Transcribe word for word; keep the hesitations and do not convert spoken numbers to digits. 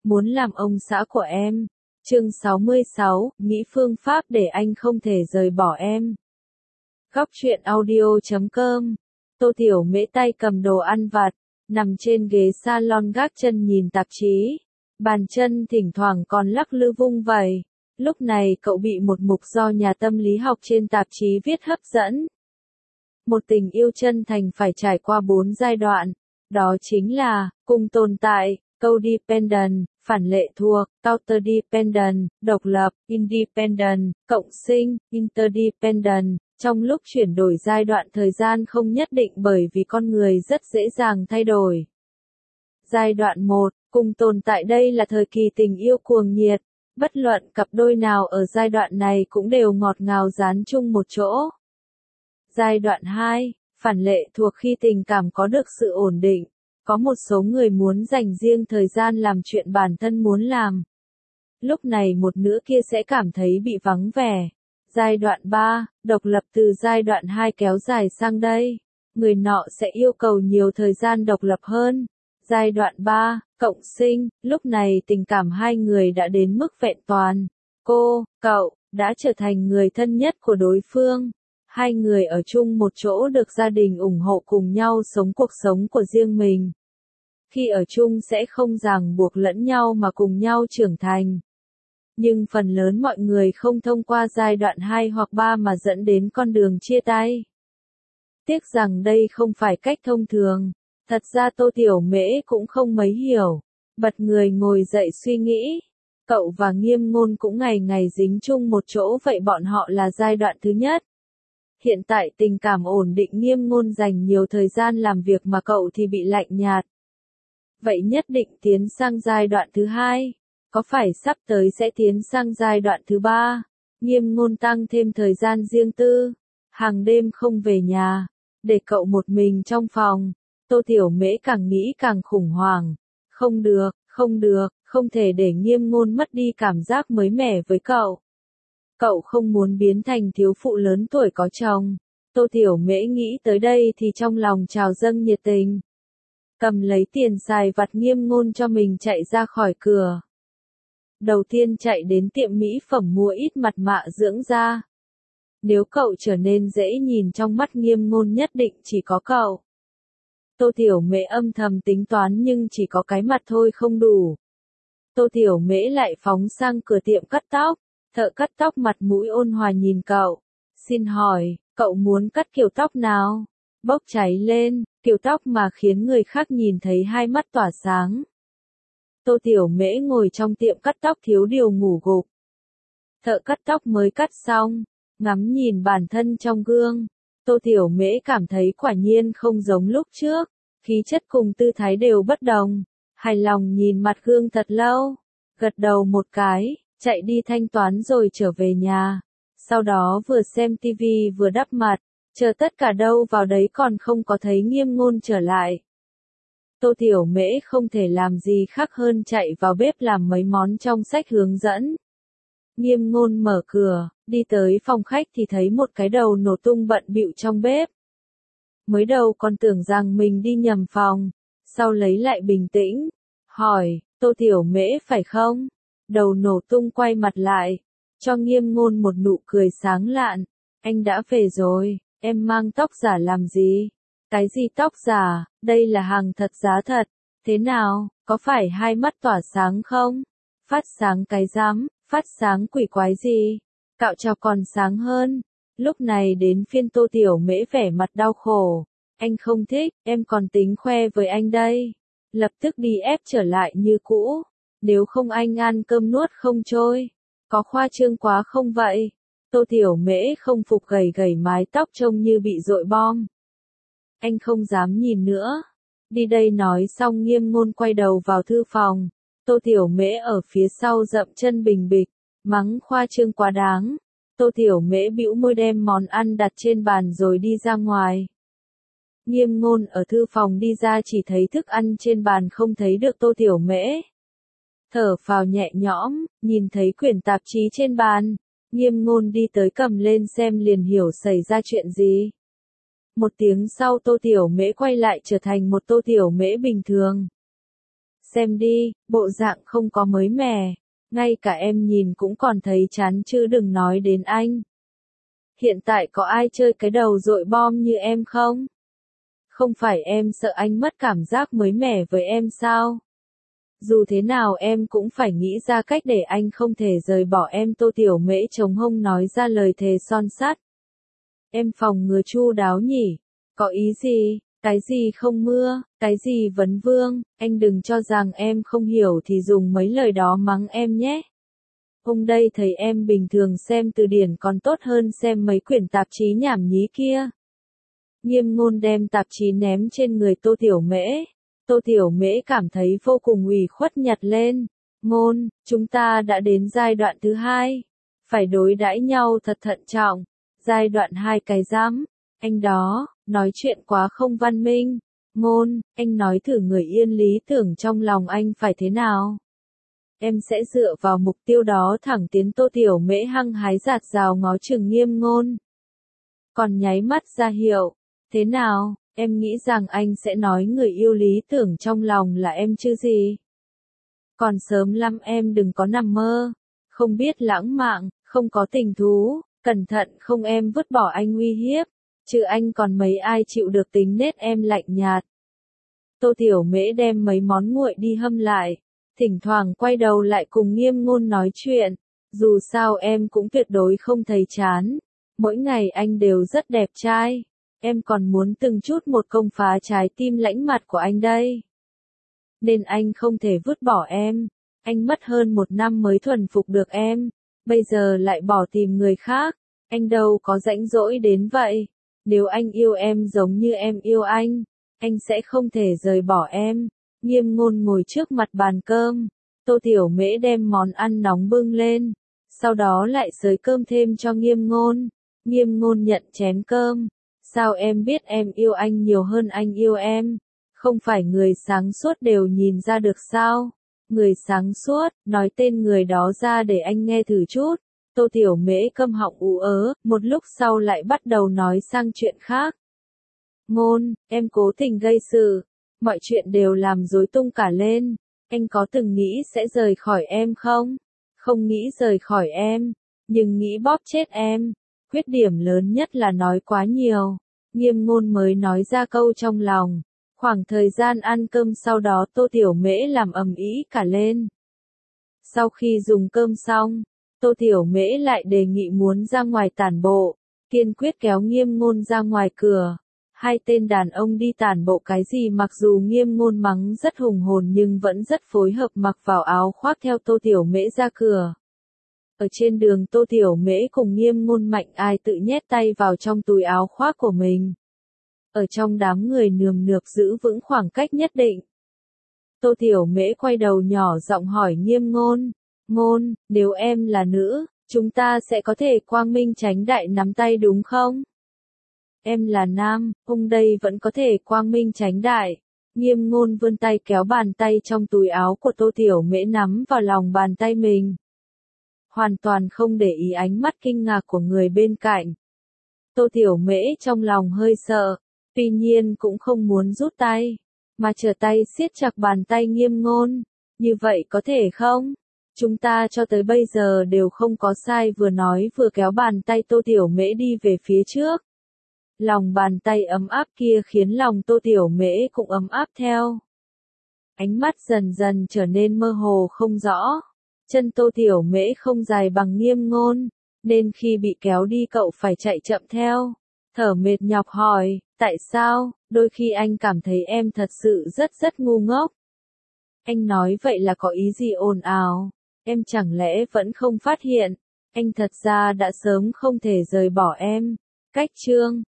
muốn làm ông xã của em. Chương sáu mươi sáu, Mỹ phương pháp để anh không thể rời bỏ em. Góc truyện audio chấm com. Tô Tiểu Mễ tay cầm đồ ăn vặt, nằm trên ghế salon gác chân nhìn tạp chí. Bàn chân thỉnh thoảng còn lắc lư vung vẩy. Lúc này cậu bị một mục do nhà tâm lý học trên tạp chí viết hấp dẫn. Một tình yêu chân thành phải trải qua bốn giai đoạn. Đó chính là, cùng tồn tại, codependent, phản lệ thuộc, counterdependent, độc lập, independent, cộng sinh, interdependent. Trong lúc chuyển đổi giai đoạn thời gian không nhất định bởi vì con người rất dễ dàng thay đổi. Giai đoạn một, cùng tồn tại đây là thời kỳ tình yêu cuồng nhiệt. Bất luận cặp đôi nào ở giai đoạn này cũng đều ngọt ngào dán chung một chỗ. Giai đoạn hai, phản lệ thuộc khi tình cảm có được sự ổn định. Có một số người muốn dành riêng thời gian làm chuyện bản thân muốn làm. Lúc này một nửa kia sẽ cảm thấy bị vắng vẻ. Giai đoạn ba, độc lập từ giai đoạn hai kéo dài sang đây. Người nọ sẽ yêu cầu nhiều thời gian độc lập hơn. Giai đoạn ba, cộng sinh, lúc này tình cảm hai người đã đến mức vẹn toàn. Cô, cậu, đã trở thành người thân nhất của đối phương. Hai người ở chung một chỗ được gia đình ủng hộ cùng nhau sống cuộc sống của riêng mình. Khi ở chung sẽ không ràng buộc lẫn nhau mà cùng nhau trưởng thành. Nhưng phần lớn mọi người không thông qua giai đoạn hai hoặc ba mà dẫn đến con đường chia tay. Tiếc rằng đây không phải cách thông thường. Thật ra Tô Tiểu Mễ cũng không mấy hiểu. Bật người ngồi dậy suy nghĩ. Cậu và Nghiêm Ngôn cũng ngày ngày dính chung một chỗ, vậy bọn họ là giai đoạn thứ nhất. Hiện tại tình cảm ổn định, Nghiêm Ngôn dành nhiều thời gian làm việc mà cậu thì bị lạnh nhạt. Vậy nhất định tiến sang giai đoạn thứ hai. Có phải sắp tới sẽ tiến sang giai đoạn thứ ba? Nghiêm Ngôn tăng thêm thời gian riêng tư. Hàng đêm không về nhà. Để cậu một mình trong phòng. Tô Tiểu Mễ càng nghĩ càng khủng hoảng. Không được, không được, không thể để Nghiêm Ngôn mất đi cảm giác mới mẻ với cậu. Cậu không muốn biến thành thiếu phụ lớn tuổi có chồng. Tô Tiểu Mễ nghĩ tới đây thì trong lòng trào dâng nhiệt tình. Cầm lấy tiền xài vặt Nghiêm Ngôn cho mình chạy ra khỏi cửa. Đầu tiên chạy đến tiệm mỹ phẩm mua ít mặt mạ dưỡng da. Nếu cậu trở nên dễ nhìn trong mắt Nghiêm Ngôn nhất định chỉ có cậu. Tô Tiểu Mễ âm thầm tính toán nhưng chỉ có cái mặt thôi không đủ. Tô Tiểu Mễ lại phóng sang cửa tiệm cắt tóc. Thợ cắt tóc mặt mũi ôn hòa nhìn cậu. Xin hỏi, cậu muốn cắt kiểu tóc nào? Bốc cháy lên, kiểu tóc mà khiến người khác nhìn thấy hai mắt tỏa sáng. Tô Tiểu Mễ ngồi trong tiệm cắt tóc thiếu điều ngủ gục. Thợ cắt tóc mới cắt xong, ngắm nhìn bản thân trong gương. Tô Tiểu Mễ cảm thấy quả nhiên không giống lúc trước, khí chất cùng tư thái đều bất đồng. Hài lòng nhìn mặt gương thật lâu, gật đầu một cái, chạy đi thanh toán rồi trở về nhà. Sau đó vừa xem tivi vừa đắp mặt, chờ tất cả đâu vào đấy còn không có thấy Nghiêm Ngôn trở lại. Tô Tiểu Mễ không thể làm gì khác hơn chạy vào bếp làm mấy món trong sách hướng dẫn. Nghiêm Ngôn mở cửa, đi tới phòng khách thì thấy một cái đầu nổ tung bận bịu trong bếp. Mới đầu còn tưởng rằng mình đi nhầm phòng, sau lấy lại bình tĩnh, hỏi, Tô Tiểu Mễ phải không? Đầu nổ tung quay mặt lại, cho Nghiêm Ngôn một nụ cười sáng lạn. Anh đã về rồi, em mang tóc giả làm gì? Cái gì tóc giả, đây là hàng thật giá thật. Thế nào, có phải hai mắt tỏa sáng không? Phát sáng cái rắm, phát sáng quỷ quái gì? Cạo chọc còn sáng hơn. Lúc này đến phiên Tô Tiểu Mễ vẻ mặt đau khổ. Anh không thích, em còn tính khoe với anh đây. Lập tức đi ép trở lại như cũ. Nếu không anh ăn cơm nuốt không trôi. Có khoa trương quá không vậy? Tô Tiểu Mễ không phục gầy gầy mái tóc trông như bị dội bom. Anh không dám nhìn nữa. Đi đây nói xong Nghiêm Ngôn quay đầu vào thư phòng. Tô Tiểu Mễ ở phía sau dậm chân bình bịch, mắng khoa trương quá đáng. Tô Tiểu Mễ bĩu môi đem món ăn đặt trên bàn rồi đi ra ngoài. Nghiêm Ngôn ở thư phòng đi ra chỉ thấy thức ăn trên bàn không thấy được Tô Tiểu Mễ. Thở phào nhẹ nhõm, nhìn thấy quyển tạp chí trên bàn. Nghiêm Ngôn đi tới cầm lên xem liền hiểu xảy ra chuyện gì. Một tiếng sau Tô Tiểu Mễ quay lại trở thành một Tô Tiểu Mễ bình thường. xem đi, bộ dạng không có mới mẻ. Ngay cả em nhìn cũng còn thấy chán chứ đừng nói đến anh. Hiện tại có ai chơi cái đầu dội bom như em không? Không phải em sợ anh mất cảm giác mới mẻ với em sao? Dù thế nào em cũng phải nghĩ ra cách để anh không thể rời bỏ em. Tô Tiểu Mễ chống hông nói ra lời thề son sắt. Em phòng ngừa chu đáo nhỉ? Có ý gì? Cái gì không mưa? Cái gì vấn vương? Anh đừng cho rằng em không hiểu thì dùng mấy lời đó mắng em nhé. Ông đây thấy em bình thường xem từ điển còn tốt hơn xem mấy quyển tạp chí nhảm nhí kia. Nghiêm Ngôn đem tạp chí ném trên người Tô Tiểu Mễ. Tô Tiểu Mễ cảm thấy vô cùng ủy khuất nhặt lên. Ngôn, chúng ta đã đến giai đoạn thứ hai. Phải đối đãi nhau thật thận trọng. Giai đoạn hai cái rắm. Anh đó, nói chuyện quá không văn minh. Ngôn, anh nói thử người yên lý tưởng trong lòng anh phải thế nào. Em sẽ dựa vào mục tiêu đó thẳng tiến. Tô Tiểu Mễ hăng hái giạt rào ngó chừng Nghiêm Ngôn. Còn nháy mắt ra hiệu. Thế nào, em nghĩ rằng anh sẽ nói người yêu lý tưởng trong lòng là em chứ gì? Còn sớm lắm em đừng có nằm mơ. Không biết lãng mạn, không có tình thú, cẩn thận không em vứt bỏ anh uy hiếp. Chứ anh còn mấy ai chịu được tính nết em lạnh nhạt. Tô Tiểu Mễ đem mấy món nguội đi hâm lại. Thỉnh thoảng quay đầu lại cùng Nghiêm Ngôn nói chuyện. Dù sao em cũng tuyệt đối không thấy chán. Mỗi ngày anh đều rất đẹp trai. Em còn muốn từng chút một công phá trái tim lãnh mặt của anh đây. Nên anh không thể vứt bỏ em. Anh mất hơn một năm mới thuần phục được em. Bây giờ lại bỏ tìm người khác. Anh đâu có rãnh rỗi đến vậy. Nếu anh yêu em giống như em yêu anh, anh sẽ không thể rời bỏ em. Nghiêm Ngôn ngồi trước mặt bàn cơm. Tô Tiểu Mễ đem món ăn nóng bưng lên. Sau đó lại xới cơm thêm cho Nghiêm Ngôn. Nghiêm Ngôn nhận chén cơm. Sao em biết em yêu anh nhiều hơn anh yêu em? Không phải người sáng suốt đều nhìn ra được sao? Người sáng suốt, nói tên người đó ra để anh nghe thử chút. Tô Tiểu Mễ câm họng ú ớ, một lúc sau lại bắt đầu nói sang chuyện khác. Ngôn, em cố tình gây sự. Mọi chuyện đều làm rối tung cả lên. Anh có từng nghĩ sẽ rời khỏi em không? Không nghĩ rời khỏi em, nhưng nghĩ bóp chết em. Khuyết điểm lớn nhất là nói quá nhiều. Nghiêm Ngôn mới nói ra câu trong lòng. Khoảng thời gian ăn cơm sau đó Tô Tiểu Mễ làm ầm ĩ cả lên. Sau khi dùng cơm xong, Tô Tiểu Mễ lại đề nghị muốn ra ngoài tản bộ, kiên quyết kéo Nghiêm Ngôn ra ngoài cửa. Hai tên đàn ông đi tản bộ cái gì? Mặc dù Nghiêm Ngôn mắng rất hùng hồn nhưng vẫn rất phối hợp mặc vào áo khoác theo Tô Tiểu Mễ ra cửa. Ở trên đường Tô Tiểu Mễ cùng Nghiêm Ngôn mạnh ai tự nhét tay vào trong túi áo khoác của mình. Ở trong đám người nườm nượp giữ vững khoảng cách nhất định. Tô Tiểu Mễ quay đầu nhỏ giọng hỏi Nghiêm Ngôn. Ngôn, nếu em là nữ, chúng ta sẽ có thể quang minh chánh đại nắm tay đúng không? Em là nam, ông đây vẫn có thể quang minh chánh đại. Nghiêm Ngôn vươn tay kéo bàn tay trong túi áo của Tô Tiểu Mễ nắm vào lòng bàn tay mình. Hoàn toàn không để ý ánh mắt kinh ngạc của người bên cạnh. Tô Tiểu Mễ trong lòng hơi sợ, tuy nhiên cũng không muốn rút tay, mà trở tay siết chặt bàn tay Nghiêm Ngôn. Như vậy có thể không? Chúng ta cho tới bây giờ đều không có sai. Vừa nói vừa kéo bàn tay Tô Tiểu Mễ đi về phía trước. Lòng bàn tay ấm áp kia khiến lòng Tô Tiểu Mễ cũng ấm áp theo. Ánh mắt dần dần trở nên mơ hồ không rõ. Chân Tô Tiểu Mễ không dài bằng Nghiêm Ngôn, nên khi bị kéo đi cậu phải chạy chậm theo. Thở mệt nhọc hỏi, tại sao? Đôi khi anh cảm thấy em thật sự rất rất ngu ngốc. Anh nói vậy là có ý gì ồn ào? Em chẳng lẽ vẫn không phát hiện? Anh thật ra đã sớm không thể rời bỏ em. Cách chương